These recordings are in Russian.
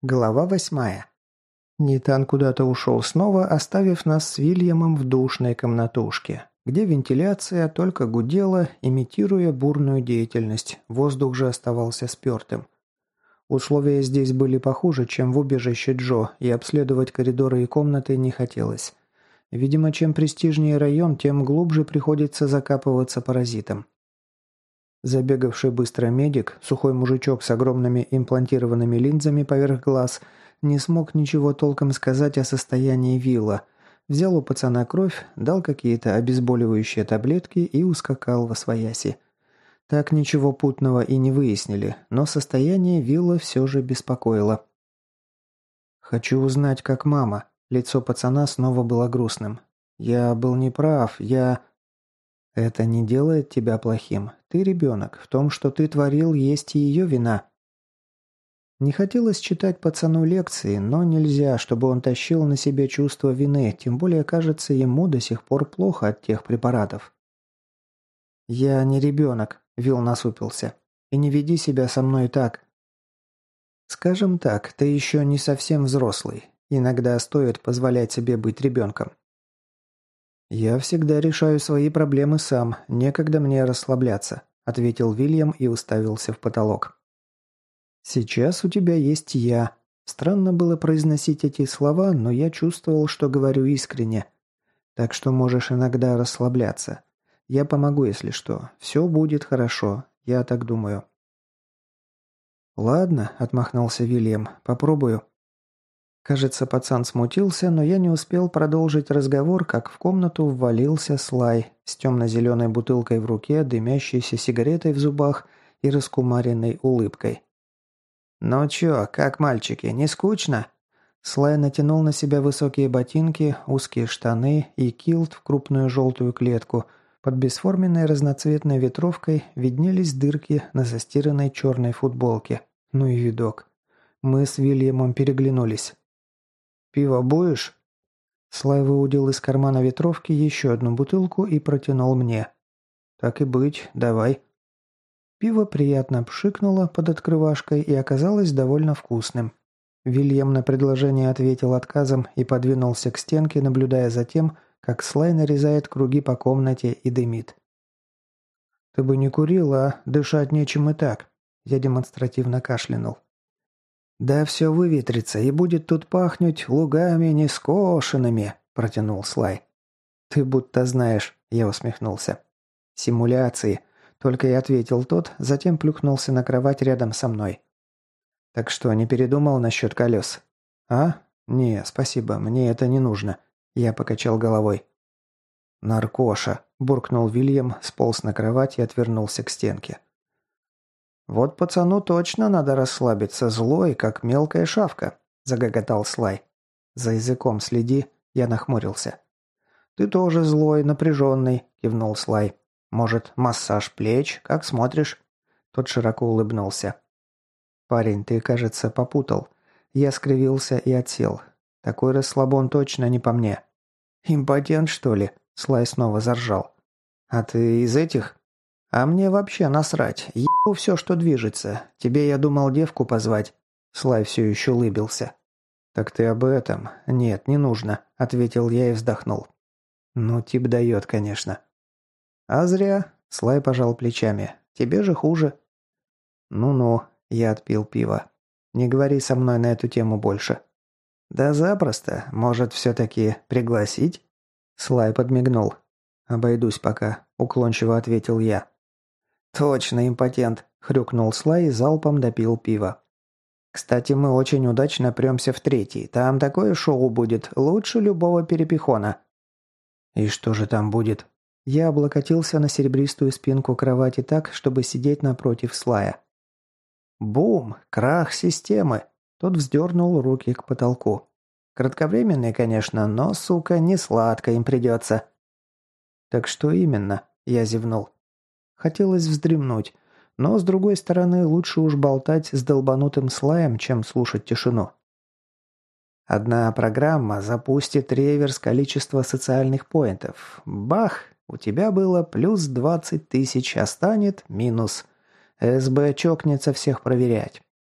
Глава 8. Нитан куда-то ушел снова, оставив нас с Вильямом в душной комнатушке, где вентиляция только гудела, имитируя бурную деятельность, воздух же оставался спертым. Условия здесь были похуже, чем в убежище Джо, и обследовать коридоры и комнаты не хотелось. Видимо, чем престижнее район, тем глубже приходится закапываться паразитам. Забегавший быстро медик, сухой мужичок с огромными имплантированными линзами поверх глаз, не смог ничего толком сказать о состоянии Вилла. Взял у пацана кровь, дал какие-то обезболивающие таблетки и ускакал восвояси. Так ничего путного и не выяснили, но состояние Вилла все же беспокоило. «Хочу узнать, как мама». Лицо пацана снова было грустным. «Я был неправ, я...» «Это не делает тебя плохим. Ты ребенок. В том, что ты творил, есть и ее вина». Не хотелось читать пацану лекции, но нельзя, чтобы он тащил на себе чувство вины, тем более, кажется, ему до сих пор плохо от тех препаратов. «Я не ребенок», – Вилл насупился. «И не веди себя со мной так». «Скажем так, ты еще не совсем взрослый. Иногда стоит позволять себе быть ребенком». «Я всегда решаю свои проблемы сам, некогда мне расслабляться», – ответил Вильям и уставился в потолок. «Сейчас у тебя есть я». Странно было произносить эти слова, но я чувствовал, что говорю искренне. Так что можешь иногда расслабляться. Я помогу, если что. Все будет хорошо, я так думаю. «Ладно», – отмахнулся Вильям, – «попробую». Кажется, пацан смутился, но я не успел продолжить разговор, как в комнату ввалился Слай с темно-зеленой бутылкой в руке, дымящейся сигаретой в зубах и раскумаренной улыбкой. «Ну чё, как мальчики, не скучно?» Слай натянул на себя высокие ботинки, узкие штаны и килт в крупную желтую клетку. Под бесформенной разноцветной ветровкой виднелись дырки на застиранной черной футболке. Ну и видок. Мы с Вильямом переглянулись. «Пиво будешь?» Слай выудил из кармана ветровки еще одну бутылку и протянул мне. «Так и быть, давай». Пиво приятно пшикнуло под открывашкой и оказалось довольно вкусным. Вильям на предложение ответил отказом и подвинулся к стенке, наблюдая за тем, как Слай нарезает круги по комнате и дымит. «Ты бы не курил, а дышать нечем и так», – я демонстративно кашлянул. «Да все выветрится и будет тут пахнуть лугами нескошенными», – протянул Слай. «Ты будто знаешь», – я усмехнулся. «Симуляции», – только и ответил тот, затем плюхнулся на кровать рядом со мной. «Так что, не передумал насчет колес?» «А? Не, спасибо, мне это не нужно», – я покачал головой. «Наркоша», – буркнул Вильям, сполз на кровать и отвернулся к стенке. «Вот пацану точно надо расслабиться, злой, как мелкая шавка», – загоготал Слай. «За языком следи», – я нахмурился. «Ты тоже злой, напряженный», – кивнул Слай. «Может, массаж плеч? Как смотришь?» Тот широко улыбнулся. «Парень, ты, кажется, попутал». Я скривился и отсел. Такой расслабон точно не по мне. «Импотент, что ли?» – Слай снова заржал. «А ты из этих?» «А мне вообще насрать. Ебу все, что движется. Тебе, я думал, девку позвать». Слай все еще улыбился. «Так ты об этом?» «Нет, не нужно», – ответил я и вздохнул. «Ну, тип дает, конечно». «А зря», – Слай пожал плечами. «Тебе же хуже». «Ну-ну», – я отпил пиво. «Не говори со мной на эту тему больше». «Да запросто. Может, все-таки пригласить?» Слай подмигнул. «Обойдусь пока», – уклончиво ответил я. «Точно импотент», – хрюкнул Слай и залпом допил пиво. «Кстати, мы очень удачно премся в третий. Там такое шоу будет, лучше любого перепихона». «И что же там будет?» Я облокотился на серебристую спинку кровати так, чтобы сидеть напротив Слая. «Бум! Крах системы!» Тот вздернул руки к потолку. «Кратковременный, конечно, но, сука, не сладко им придется». «Так что именно?» – я зевнул. Хотелось вздремнуть, но, с другой стороны, лучше уж болтать с долбанутым Слаем, чем слушать тишину. Одна программа запустит реверс количества социальных поинтов. Бах! У тебя было плюс 20 000, а станет минус. СБ чокнется всех проверять.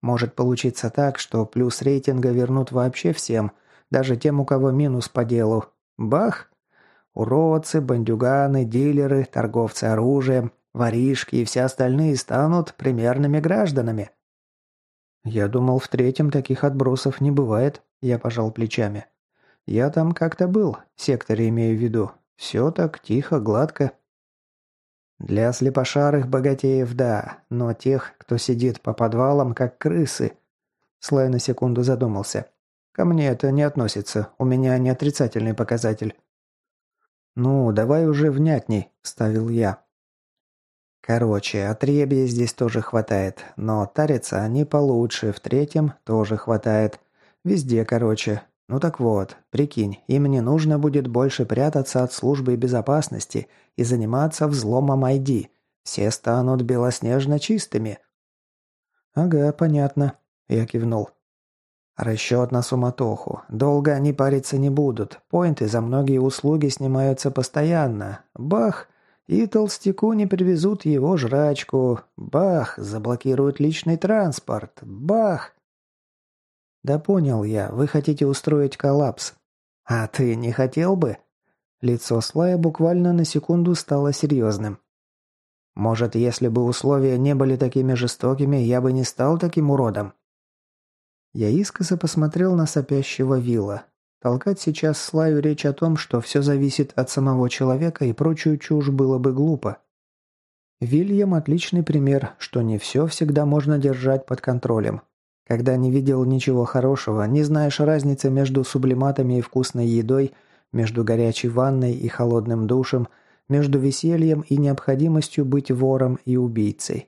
Может получиться так, что плюс рейтинга вернут вообще всем, даже тем, у кого минус по делу. Бах! Уродцы, бандюганы, дилеры, торговцы оружием, воришки и все остальные станут примерными гражданами. Я думал, в третьем таких отбросов не бывает, я пожал плечами. Я там как-то был, в секторе имею в виду. Все так тихо, гладко. Для слепошарых богатеев да, но тех, кто сидит по подвалам, как крысы. Слай на секунду задумался. Ко мне это не относится, у меня не отрицательный показатель. «Ну, давай уже внятней», – вставил я. Короче, отребья здесь тоже хватает, но тарятся они получше, в третьем тоже хватает. Везде, короче. Ну так вот, прикинь, им не нужно будет больше прятаться от службы безопасности и заниматься взломом ID. Все станут белоснежно чистыми. Ага, понятно. Я кивнул. Расчет на суматоху. Долго они париться не будут. Поинты за многие услуги снимаются постоянно. Бах! И толстяку не привезут его жрачку. Бах! Заблокируют личный транспорт. Бах! Да понял я, вы хотите устроить коллапс. А ты не хотел бы? Лицо Слая буквально на секунду стало серьезным. Может, если бы условия не были такими жестокими, я бы не стал таким уродом? Я искоса посмотрел на сопящего Вилла. Толкать сейчас Слаю речь о том, что все зависит от самого человека и прочую чушь было бы глупо. Вильям – отличный пример, что не все всегда можно держать под контролем. Когда не видел ничего хорошего, не знаешь разницы между сублиматами и вкусной едой, между горячей ванной и холодным душем, между весельем и необходимостью быть вором и убийцей.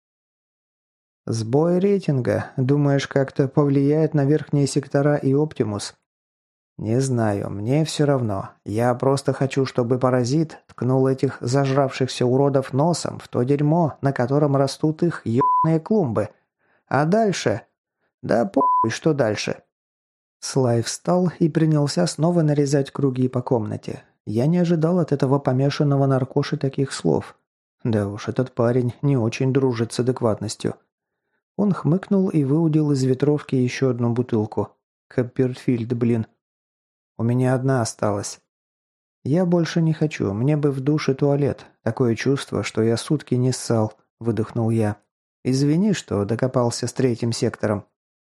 Сбой рейтинга, думаешь, как-то повлияет на верхние сектора и Оптимус? Не знаю, мне все равно. Я просто хочу, чтобы паразит ткнул этих зажравшихся уродов носом в то дерьмо, на котором растут их ебаные клумбы. А дальше? Да похуй, что дальше. Слай встал и принялся снова нарезать круги по комнате. Я не ожидал от этого помешанного наркоши таких слов. Да уж, этот парень не очень дружит с адекватностью. Он хмыкнул и выудил из ветровки еще одну бутылку. Копперфильд, блин. У меня одна осталась. Я больше не хочу, мне бы в душ и туалет. Такое чувство, что я сутки не ссал, выдохнул я. Извини, что докопался с третьим сектором.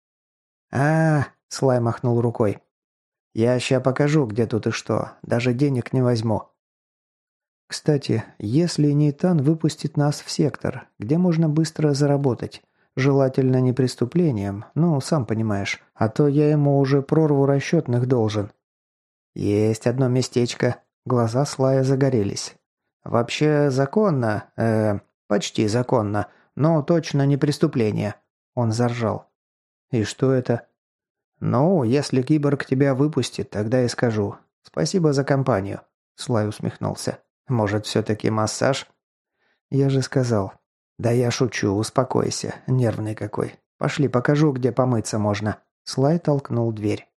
Слай махнул рукой. Я ща покажу, где тут и что. Даже денег не возьму. Кстати, если Нейтан выпустит нас в сектор, где можно быстро заработать, желательно не преступлением, ну, сам понимаешь, а то я ему уже прорву расчетных должен. Есть одно местечко. Глаза Слая загорелись. Вообще законно, почти законно, но точно не преступление. Он заржал. И что это? Ну, если киборг тебя выпустит, тогда и скажу. Спасибо за компанию. Слай усмехнулся. Может, все-таки массаж? Я же сказал. Да я шучу, успокойся. Нервный какой. Пошли, покажу, где помыться можно. Слай толкнул дверь.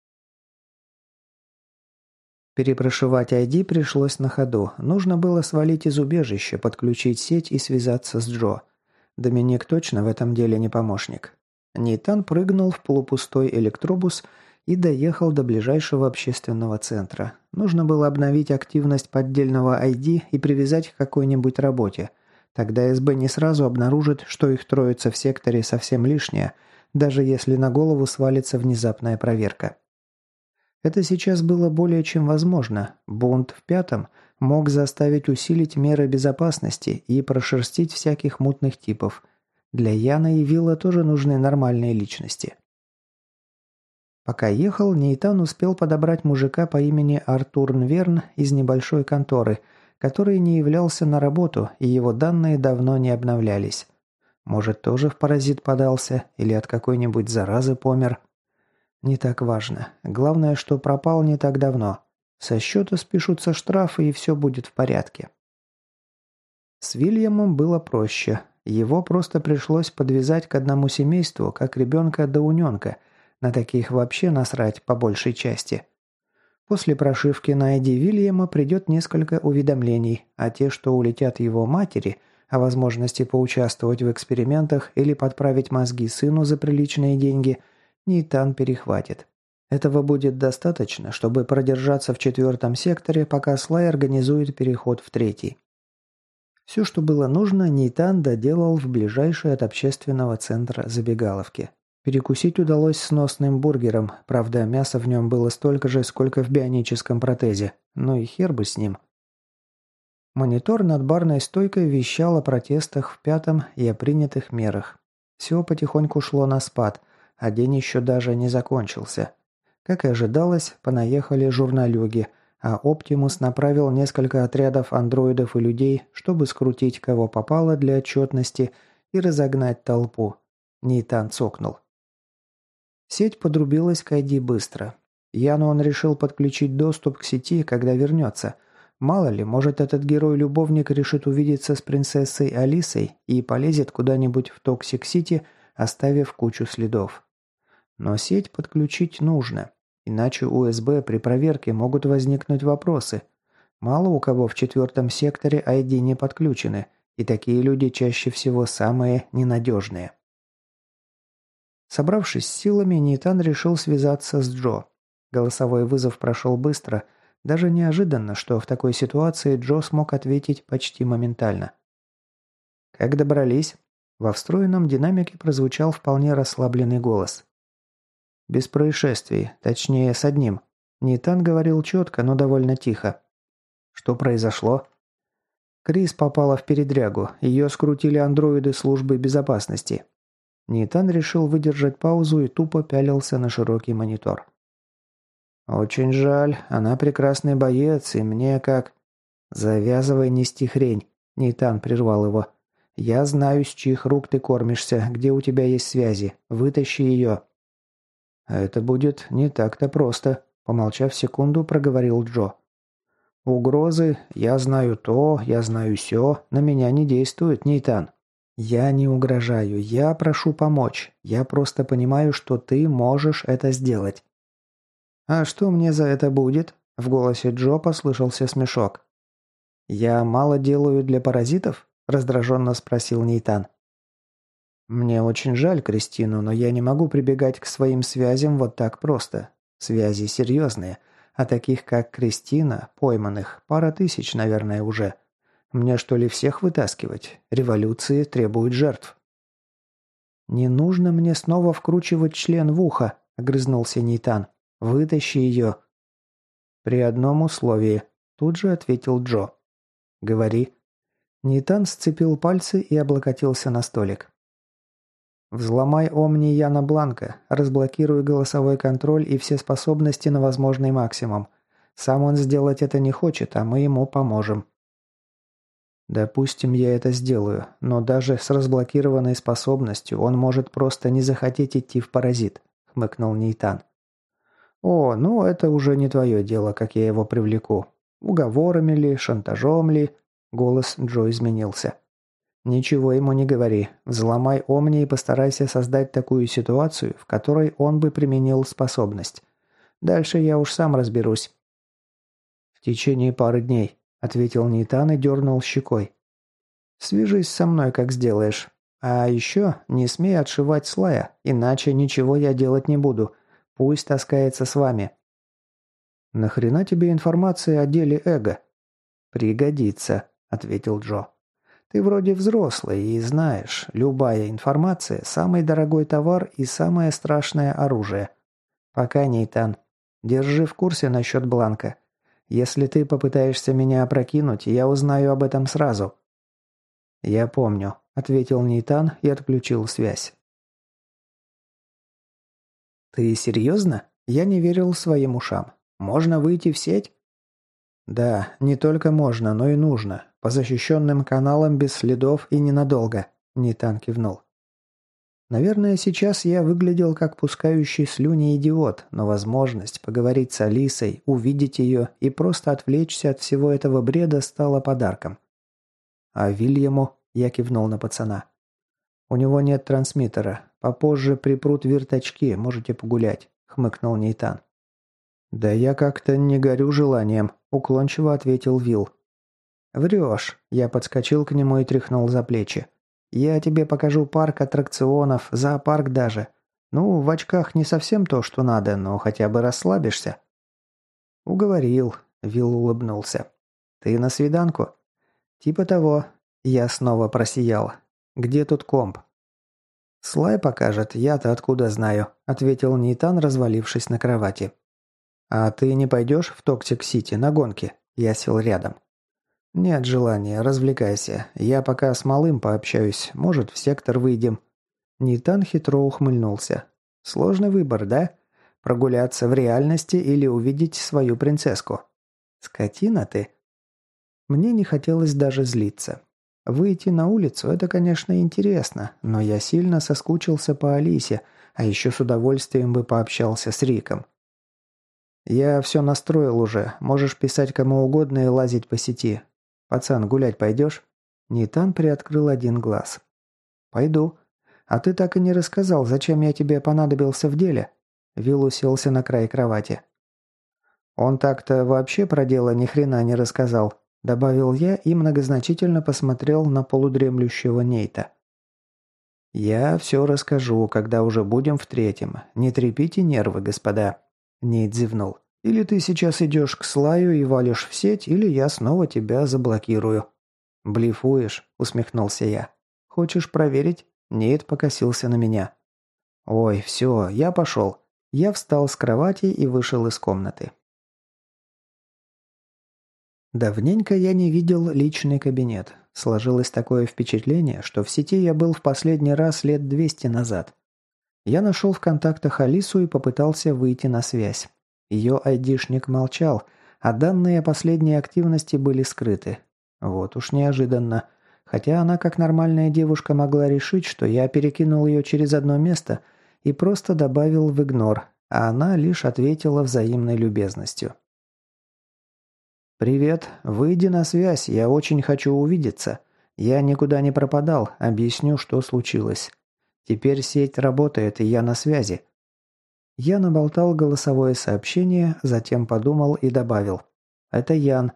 Перепрошивать ID пришлось на ходу. Нужно было свалить из убежища, подключить сеть и связаться с Джо. Доминик точно в этом деле не помощник. Нейтан прыгнул в полупустой электробус и доехал до ближайшего общественного центра. Нужно было обновить активность поддельного ID и привязать к какой-нибудь работе. Тогда СБ не сразу обнаружит, что их троица в секторе совсем лишняя, даже если на голову свалится внезапная проверка. Это сейчас было более чем возможно. Бунт в пятом мог заставить усилить меры безопасности и прошерстить всяких мутных типов. Для Яна и Вилла тоже нужны нормальные личности. Пока ехал, Нейтан успел подобрать мужика по имени Артур Нверн из небольшой конторы, который не являлся на работу, и его данные давно не обновлялись. Может, тоже в паразит подался или от какой-нибудь заразы помер. Не так важно. Главное, что пропал не так давно. Со счета спишутся штрафы, и все будет в порядке. С Вильямом было проще. Его просто пришлось подвязать к одному семейству, как ребенка до уненка. На таких вообще насрать по большей части. После прошивки на ID Вильяма придет несколько уведомлений, а те, что улетят его матери, о возможности поучаствовать в экспериментах или подправить мозги сыну за приличные деньги, Нейтан перехватит. Этого будет достаточно, чтобы продержаться в 4-м секторе, пока Слай организует переход в 3-й. Все, что было нужно, Нейтан доделал в ближайшей от общественного центра забегаловке. Перекусить удалось сносным бургером, правда, мяса в нем было столько же, сколько в бионическом протезе. Ну и хер бы с ним. Монитор над барной стойкой вещал о протестах в 5-м и о принятых мерах. Все потихоньку шло на спад, а день еще даже не закончился. Как и ожидалось, понаехали журналюги, а Оптимус направил несколько отрядов андроидов и людей, чтобы скрутить кого попало для отчетности и разогнать толпу. Нейтан цокнул. Сеть подрубилась к ID быстро. Яну он решил подключить доступ к сети, когда вернется. Мало ли, может этот герой-любовник решит увидеться с принцессой Алисой и полезет куда-нибудь в Токсик-Сити, оставив кучу следов. Но сеть подключить нужно. Иначе у СБ при проверке могут возникнуть вопросы. Мало у кого в 4-м секторе ID не подключены, и такие люди чаще всего самые ненадежные. Собравшись с силами, Нейтан решил связаться с Джо. Голосовой вызов прошел быстро. Даже неожиданно, что в такой ситуации Джо смог ответить почти моментально. «Как добрались?» Во встроенном динамике прозвучал вполне расслабленный голос. «Без происшествий, точнее, с одним». Нейтан говорил четко, но довольно тихо. «Что произошло?» Крис попала в передрягу. Ее скрутили андроиды службы безопасности. Нейтан решил выдержать паузу и тупо пялился на широкий монитор. «Очень жаль, она прекрасный боец, и мне как...» «Завязывай нести хрень», — Нейтан прервал его. «Я знаю, с чьих рук ты кормишься, где у тебя есть связи. Вытащи ее». «Это будет не так-то просто», — помолчав секунду, проговорил Джо. «Угрозы, я знаю то, я знаю сё, на меня не действуют, Нейтан. Я не угрожаю, я прошу помочь. Я просто понимаю, что ты можешь это сделать». «А что мне за это будет?» – в голосе Джо послышался смешок. «Я мало делаю для паразитов?» – раздраженно спросил Нейтан. «Мне очень жаль Кристину, но я не могу прибегать к своим связям вот так просто. Связи серьезные, а таких, как Кристина, пойманных, пара тысяч, наверное, уже. Мне что ли всех вытаскивать? Революции требуют жертв». «Не нужно мне снова вкручивать член в ухо», – огрызнулся Нейтан. «Вытащи ее». «При одном условии», – тут же ответил Джо. «Говори». Нейтан сцепил пальцы и облокотился на столик. «Взломай Омни Яна Бланка, разблокируй голосовой контроль и все способности на возможный максимум. Сам он сделать это не хочет, а мы ему поможем». «Допустим, я это сделаю, но даже с разблокированной способностью он может просто не захотеть идти в паразит», – хмыкнул Нейтан. «О, ну это уже не твое дело, как я его привлеку. Уговорами ли, шантажом ли?» Голос Джо изменился. «Ничего ему не говори. Взломай Омни и постарайся создать такую ситуацию, в которой он бы применил способность. Дальше я уж сам разберусь». «В течение пары дней», — ответил Нейтан и дернул щекой. «Свяжись со мной, как сделаешь. А еще не смей отшивать Слая, иначе ничего я делать не буду. Пусть таскается с вами». «Нахрена тебе информация о деле Эго?» «Пригодится», — ответил Джо. «Ты вроде взрослый и знаешь, любая информация – самый дорогой товар и самое страшное оружие. Пока, Нейтан. Держи в курсе насчет Бланка. Если ты попытаешься меня опрокинуть, я узнаю об этом сразу». «Я помню», – ответил Нейтан и отключил связь. «Ты серьезно?» Я не верил своим ушам. «Можно выйти в сеть?» «Да, не только можно, но и нужно. По защищенным каналам без следов и ненадолго», – Нейтан кивнул. Наверное, сейчас я выглядел как пускающий слюни идиот, но возможность поговорить с Алисой, увидеть ее и просто отвлечься от всего этого бреда стала подарком. «А Вильяму?» – я кивнул на пацана. «У него нет трансмиттера. Попозже припрут вирточки, можете погулять», – хмыкнул Нейтан. «Да я как-то не горю желанием», – уклончиво ответил Вилл. «Врешь», – я подскочил к нему и тряхнул за плечи. «Я тебе покажу парк аттракционов, зоопарк даже. Ну, в очках не совсем то, что надо, но хотя бы расслабишься». «Уговорил», – Вилл улыбнулся. «Ты на свиданку?» «Типа того». Я снова просиял. «Где тут комп?» «Слай покажет, я-то откуда знаю», – ответил Нейтан, развалившись на кровати. «А ты не пойдешь в Токсик-Сити на гонки?» Я сел рядом. «Нет желания, развлекайся. Я пока с малым пообщаюсь, может, в сектор выйдем». Нейтан хитро ухмыльнулся. «Сложный выбор, да? Прогуляться в реальности или увидеть свою принцесску?» «Скотина ты!» Мне не хотелось даже злиться. Выйти на улицу – это, конечно, интересно, но я сильно соскучился по Алисе, а еще с удовольствием бы пообщался с Риком. «Я все настроил уже, можешь писать кому угодно и лазить по сети. Пацан, гулять пойдешь?» Нейтан приоткрыл один глаз. «Пойду. А ты так и не рассказал, зачем я тебе понадобился в деле?» Вилл уселся на край кровати. «Он так-то вообще про дело ни хрена не рассказал», – добавил я и многозначительно посмотрел на полудремлющего Нейта. «Я все расскажу, когда уже будем в третьем. Не трепите нервы, господа». Нейт зевнул. «Или ты сейчас идешь к Слаю и валишь в сеть, или я снова тебя заблокирую». «Блефуешь?» – усмехнулся я. «Хочешь проверить?» Нейт покосился на меня. «Ой, все, я пошел». Я встал с кровати и вышел из комнаты. Давненько я не видел личный кабинет. Сложилось такое впечатление, что в сети я был в последний раз лет 200 назад. Я нашел в контактах Алису и попытался выйти на связь. Ее айдишник молчал, а данные о последней активности были скрыты. Вот уж неожиданно. Хотя она, как нормальная девушка, могла решить, что я перекинул ее через одно место и просто добавил в игнор, а она лишь ответила взаимной любезностью. «Привет. Выйди на связь, я очень хочу увидеться. Я никуда не пропадал, объясню, что случилось. Теперь сеть работает, и я на связи». Я наболтал голосовое сообщение, затем подумал и добавил. «Это Ян».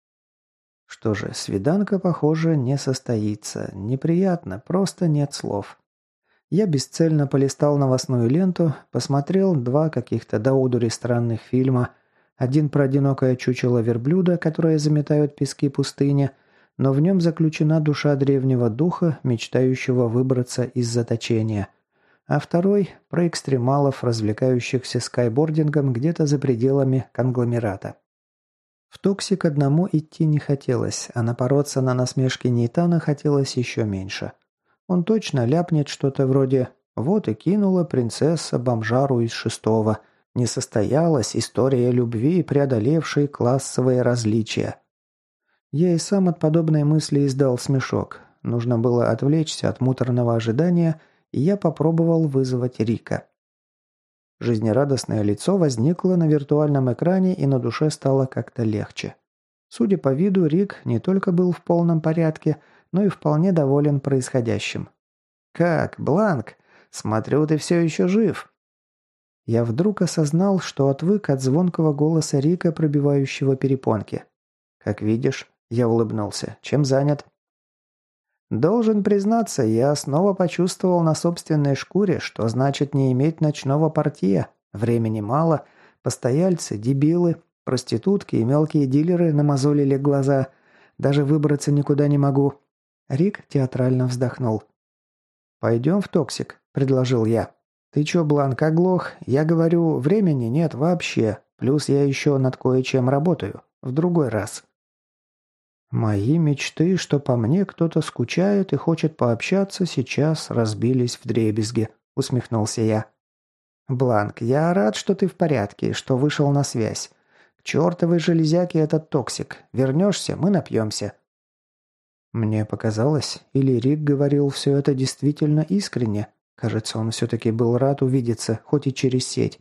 Что же, свиданка, похоже, не состоится. Неприятно, просто нет слов. Я бесцельно полистал новостную ленту, посмотрел два каких-то до одури странных фильма. Один про одинокое чучело верблюда, которое заметают пески пустыни, но в нем заключена душа древнего духа, мечтающего выбраться из заточения. А второй – про экстремалов, развлекающихся скайбордингом где-то за пределами конгломерата. В Токсик одному идти не хотелось, а напороться на насмешки Нейтана хотелось еще меньше. Он точно ляпнет что-то вроде «Вот и кинула принцесса бомжару из шестого. Не состоялась история любви, преодолевшей классовые различия». Я и сам от подобной мысли издал смешок. Нужно было отвлечься от муторного ожидания, и я попробовал вызвать Рика. Жизнерадостное лицо возникло на виртуальном экране, и на душе стало как-то легче. Судя по виду, Рик не только был в полном порядке, но и вполне доволен происходящим. «Как, Бланк? Смотрю, ты все еще жив!» Я вдруг осознал, что отвык от звонкого голоса Рика, пробивающего перепонки. «Как видишь», — я улыбнулся, — «чем занят?» «Должен признаться, я снова почувствовал на собственной шкуре, что значит не иметь ночного портье. Времени мало, постояльцы, дебилы, проститутки и мелкие дилеры намазолили глаза. Даже выбраться никуда не могу». Рик театрально вздохнул. «Пойдем в Токсик», — предложил я. «Ты чё, Бланк, оглох? Я говорю, времени нет вообще. Плюс я еще над кое-чем работаю. В другой раз». Мои мечты, что по мне кто-то скучает и хочет пообщаться, сейчас разбились вдребезги, усмехнулся я. Бланк, я рад, что ты в порядке, что вышел на связь. К чертовой железяке этот Токсик. Вернешься, мы напьемся. Мне показалось, или Рик говорил все это действительно искренне. Кажется, он все-таки был рад увидеться, хоть и через сеть.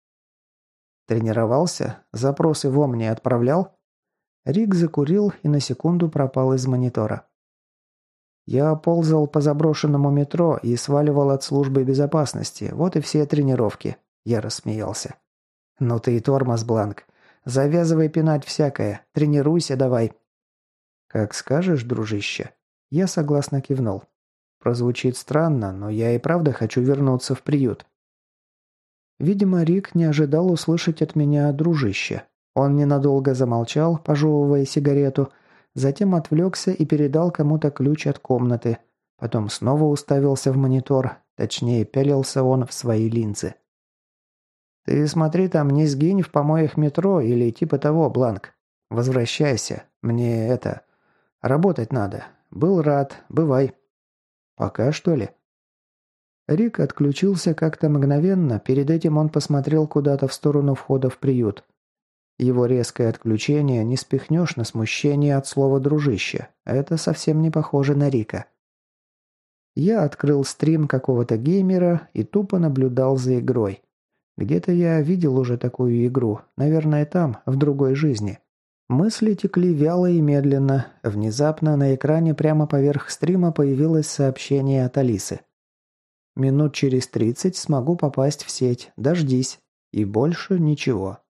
Тренировался? Запросы в Омни отправлял? Рик закурил и на секунду пропал из монитора. «Я ползал по заброшенному метро и сваливал от службы безопасности. Вот и все тренировки». Я рассмеялся. «Ну ты и тормоз, Бланк. Завязывай пинать всякое. Тренируйся давай». «Как скажешь, дружище». Я согласно кивнул. Прозвучит странно, но я и правда хочу вернуться в приют. Видимо, Рик не ожидал услышать от меня «дружище». Он ненадолго замолчал, пожевывая сигарету, затем отвлекся и передал кому-то ключ от комнаты. Потом снова уставился в монитор, точнее, пялился он в свои линзы. «Ты смотри там, не сгинь в помоях метро или типа того, Бланк. Возвращайся. Мне это... работать надо. Был рад. Бывай». «Пока, что ли?» Рик отключился как-то мгновенно, перед этим он посмотрел куда-то в сторону входа в приют. Его резкое отключение не спихнешь на смущение от слова «дружище». Это совсем не похоже на Рика. Я открыл стрим какого-то геймера и тупо наблюдал за игрой. Где-то я видел уже такую игру, наверное, там, в другой жизни. Мысли текли вяло и медленно. Внезапно на экране прямо поверх стрима появилось сообщение от Алисы. Минут через 30 смогу попасть в сеть. Дождись. И больше ничего.